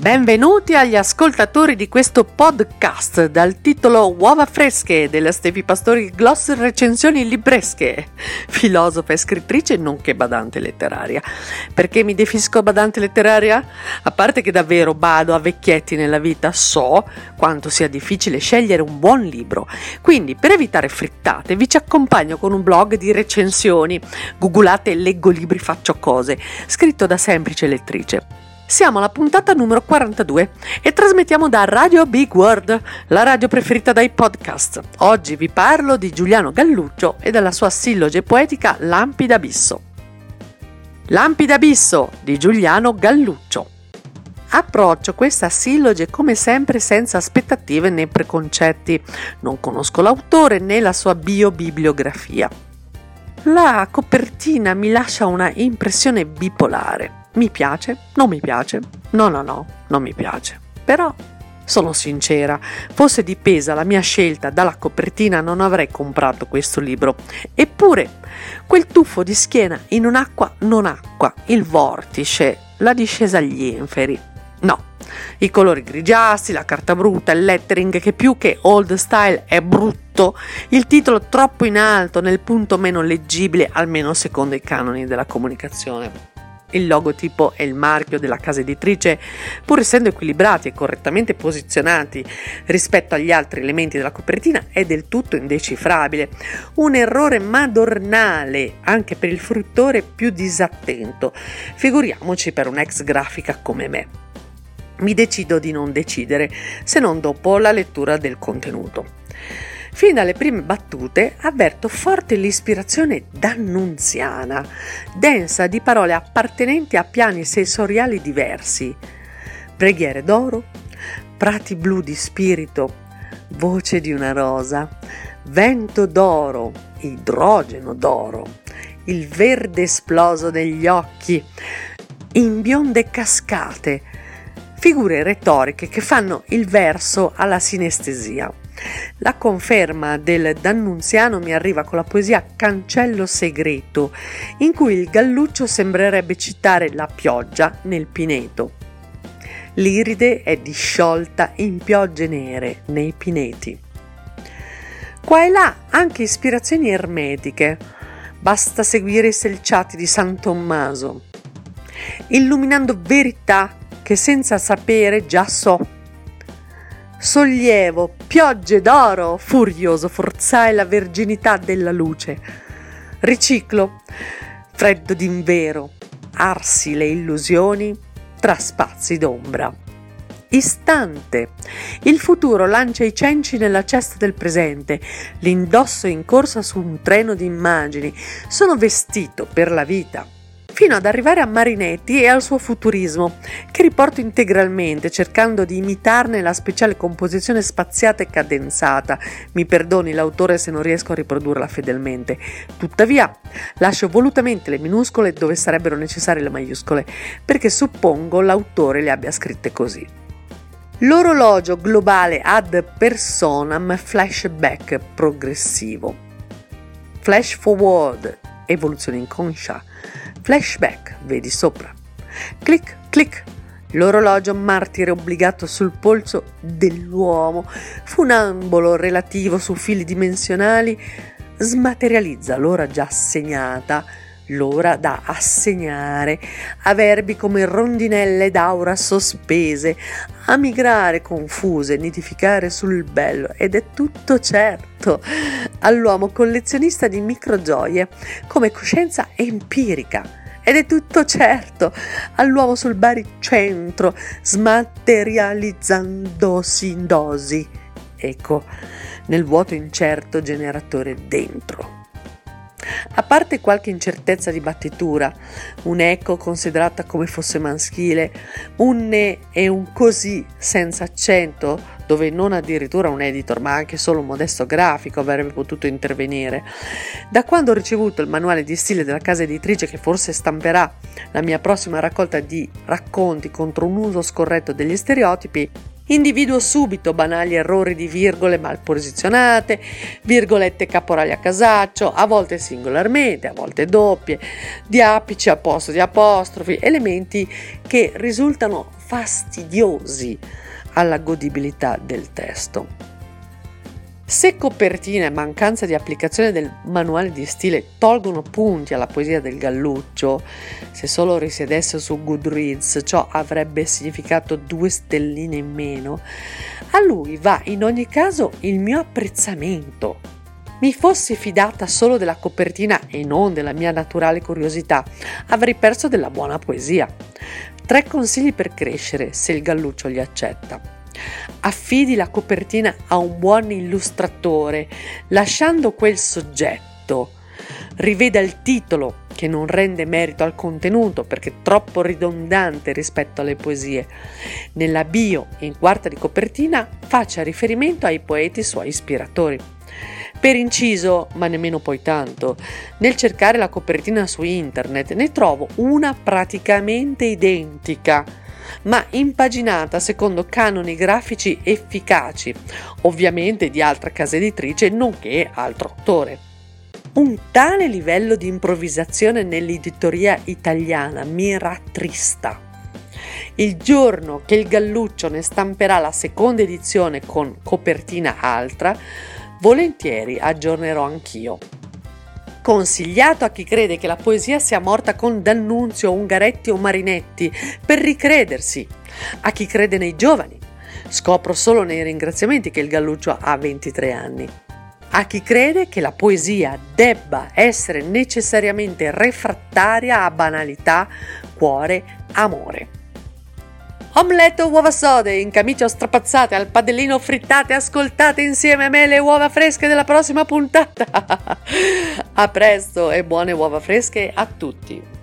Benvenuti agli ascoltatori di questo podcast dal titolo Uova fresche della Stefi Pastori Gloss recensioni libresche, filosofa e scrittrice nonché badante letteraria. Perché mi definisco badante letteraria? A parte che davvero bado a vecchietti nella vita, so quanto sia difficile scegliere un buon libro. Quindi per evitare frittate vi ci accompagno con un blog di recensioni. Googolate Leggo libri faccio cose, scritto da semplice lettrice. Siamo alla puntata numero 42 e trasmettiamo da Radio Big World, la radio preferita dai podcast. Oggi vi parlo di Giuliano Galluccio e della sua silloge poetica Lampi d'Abisso. Lampi d'Abisso di Giuliano Galluccio. Approccio questa silloge come sempre senza aspettative né preconcetti. Non conosco l'autore né la sua bibliografia. La copertina mi lascia una impressione bipolare. Mi piace, non mi piace, no, non mi piace. Però sono sincera, fosse dipesa la mia scelta dalla copertina non avrei comprato questo libro. Eppure, quel tuffo di schiena in un'acqua non acqua, il vortice, la discesa agli inferi. No, i colori grigiastri, la carta brutta, il lettering che più che old style è brutto, il titolo troppo in alto nel punto meno leggibile, almeno secondo i canoni della comunicazione. Il logotipo e il marchio della casa editrice, pur essendo equilibrati e correttamente posizionati rispetto agli altri elementi della copertina, è del tutto indecifrabile. Un errore madornale anche per il fruitore più disattento. Figuriamoci per un'ex grafica come me. Mi decido di non decidere, se non dopo la lettura del contenuto. Fin dalle prime battute avverto forte l'ispirazione dannunziana, densa di parole appartenenti a piani sensoriali diversi. Preghiere d'oro, prati blu di spirito, voce di una rosa, vento d'oro, idrogeno d'oro, il verde esploso negli occhi, in bionde cascate, figure retoriche che fanno il verso alla sinestesia. La conferma del dannunziano mi arriva con la poesia Cancello segreto, in cui il Galluccio sembrerebbe citare la pioggia nel pineto. L'iride è disciolta in piogge nere nei pineti. Qua e là anche ispirazioni ermetiche, basta seguire i selciati di San Tommaso, illuminando verità che senza sapere già so. Sollievo, piogge d'oro, furioso forzai la verginità della luce. Riciclo, freddo d'invero, arsi le illusioni tra spazi d'ombra. Istante, il futuro lancia i cenci nella cesta del presente, l'indosso in corsa su un treno di immagini, sono vestito per la vita. Fino ad arrivare a Marinetti e al suo futurismo, che riporto integralmente cercando di imitarne la speciale composizione spaziata e cadenzata. Mi perdoni l'autore se non riesco a riprodurla fedelmente. Tuttavia, lascio volutamente le minuscole dove sarebbero necessarie le maiuscole, perché suppongo l'autore le abbia scritte così. L'orologio globale ad personam flashback progressivo. Flash forward, evoluzione inconscia. Flashback, vedi sopra. Clic, clic. L'orologio martire obbligato sul polso dell'uomo, funambolo relativo su fili dimensionali, smaterializza l'ora già assegnata, l'ora da assegnare, a verbi come rondinelle d'aura sospese, a migrare confuse, nidificare sul bello, ed è tutto certo all'uomo collezionista di microgioie come coscienza empirica, ed è tutto certo all'uomo sul baricentro smaterializzandosi in dosi, ecco, nel vuoto incerto generatore dentro. A parte qualche incertezza di battitura, un eco considerata come fosse maschile, un ne e un così senza accento, dove non addirittura un editor ma anche solo un modesto grafico avrebbe potuto intervenire. Da quando ho ricevuto il manuale di stile della casa editrice che forse stamperà la mia prossima raccolta di racconti contro un uso scorretto degli stereotipi, Individuo subito banali errori di virgole mal posizionate, virgolette caporali a casaccio, a volte singolarmente, a volte doppie, di apici al posto di apostrofi, elementi che risultano fastidiosi alla godibilità del testo. Se copertina e mancanza di applicazione del manuale di stile tolgono punti alla poesia del Galluccio, se solo risiedesse su Goodreads ciò avrebbe significato 2 stelline in meno, a lui va in ogni caso il mio apprezzamento. Mi fossi fidata solo della copertina e non della mia naturale curiosità, avrei perso della buona poesia. 3 consigli per crescere, se il Galluccio li accetta. Affidi la copertina a un buon illustratore, lasciando quel soggetto. Riveda il titolo, che non rende merito al contenuto perché è troppo ridondante rispetto alle poesie. Nella bio, in quarta di copertina, faccia riferimento ai poeti suoi ispiratori. Per inciso, ma nemmeno poi tanto, nel cercare la copertina su internet ne trovo una praticamente identica, ma impaginata secondo canoni grafici efficaci, ovviamente di altra casa editrice nonché altro autore. Un tale livello di improvvisazione nell'editoria italiana mi rattrista. Il giorno che il Galluccio ne stamperà la seconda edizione con copertina altra, volentieri aggiornerò anch'io. Consigliato a chi crede che la poesia sia morta con D'Annunzio, Ungaretti o Marinetti, per ricredersi. A chi crede nei giovani. Scopro solo nei ringraziamenti che il Galluccio ha 23 anni. A chi crede che la poesia debba essere necessariamente refrattaria a banalità, cuore, amore. Omelette o uova sode, in camicia o strapazzate, al padellino frittate, ascoltate insieme a me le uova fresche della prossima puntata. A presto e buone uova fresche a tutti.